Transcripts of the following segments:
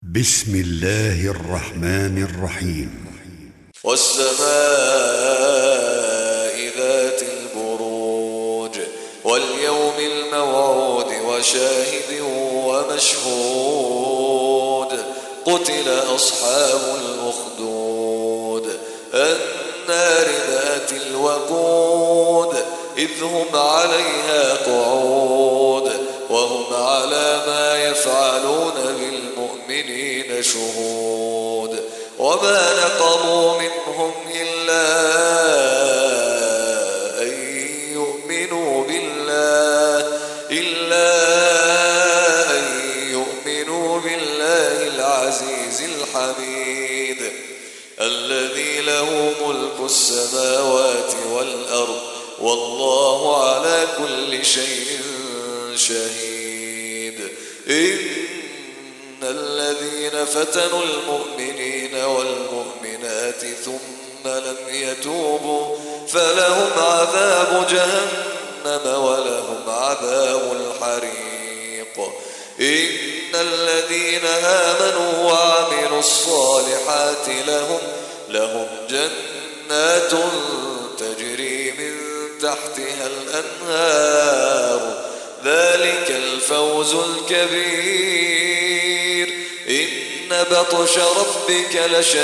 بسم الله الرحمن الرحيم. والسماء ذات البروج واليوم الموعود وشاهد ومشهود قتل أصحاب الأخدود النار ذات الوقود إذ هم عليها قعود وهم على ما يفعلون بالمؤمنين شهود وما نقموا منهم إلا أن يؤمنوا بالله العزيز الحميد الذي له ملك السماوات والأرض والله على كل شيء شهيد. إن الذين فتنوا المؤمنين والمؤمنات ثم لم يتوبوا فلهم عذاب جهنم ولهم عذاب الحريق. إن الذين آمنوا وعملوا الصالحات لهم جنات تجري من تحتها الأنهار ذلك الفوز الكبير. إن بطش ربك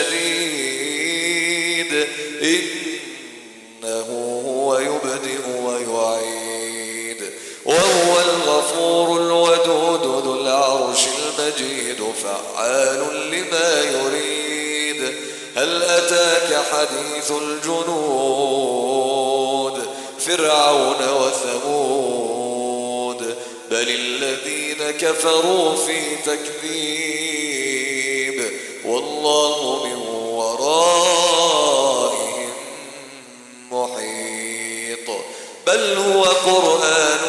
لشديد إنه هو يبدئ ويعيد وهو الغفور الودود ذو العرش المجيد فعال لما يريد. هل أتاك حديث الجنود فرعون وثمود بل الذين كفروا في تكذيب والله من ورائهم محيط. بل هو قرآن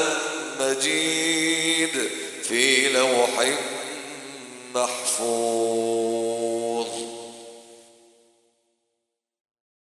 مجيد في لوح محفوظ.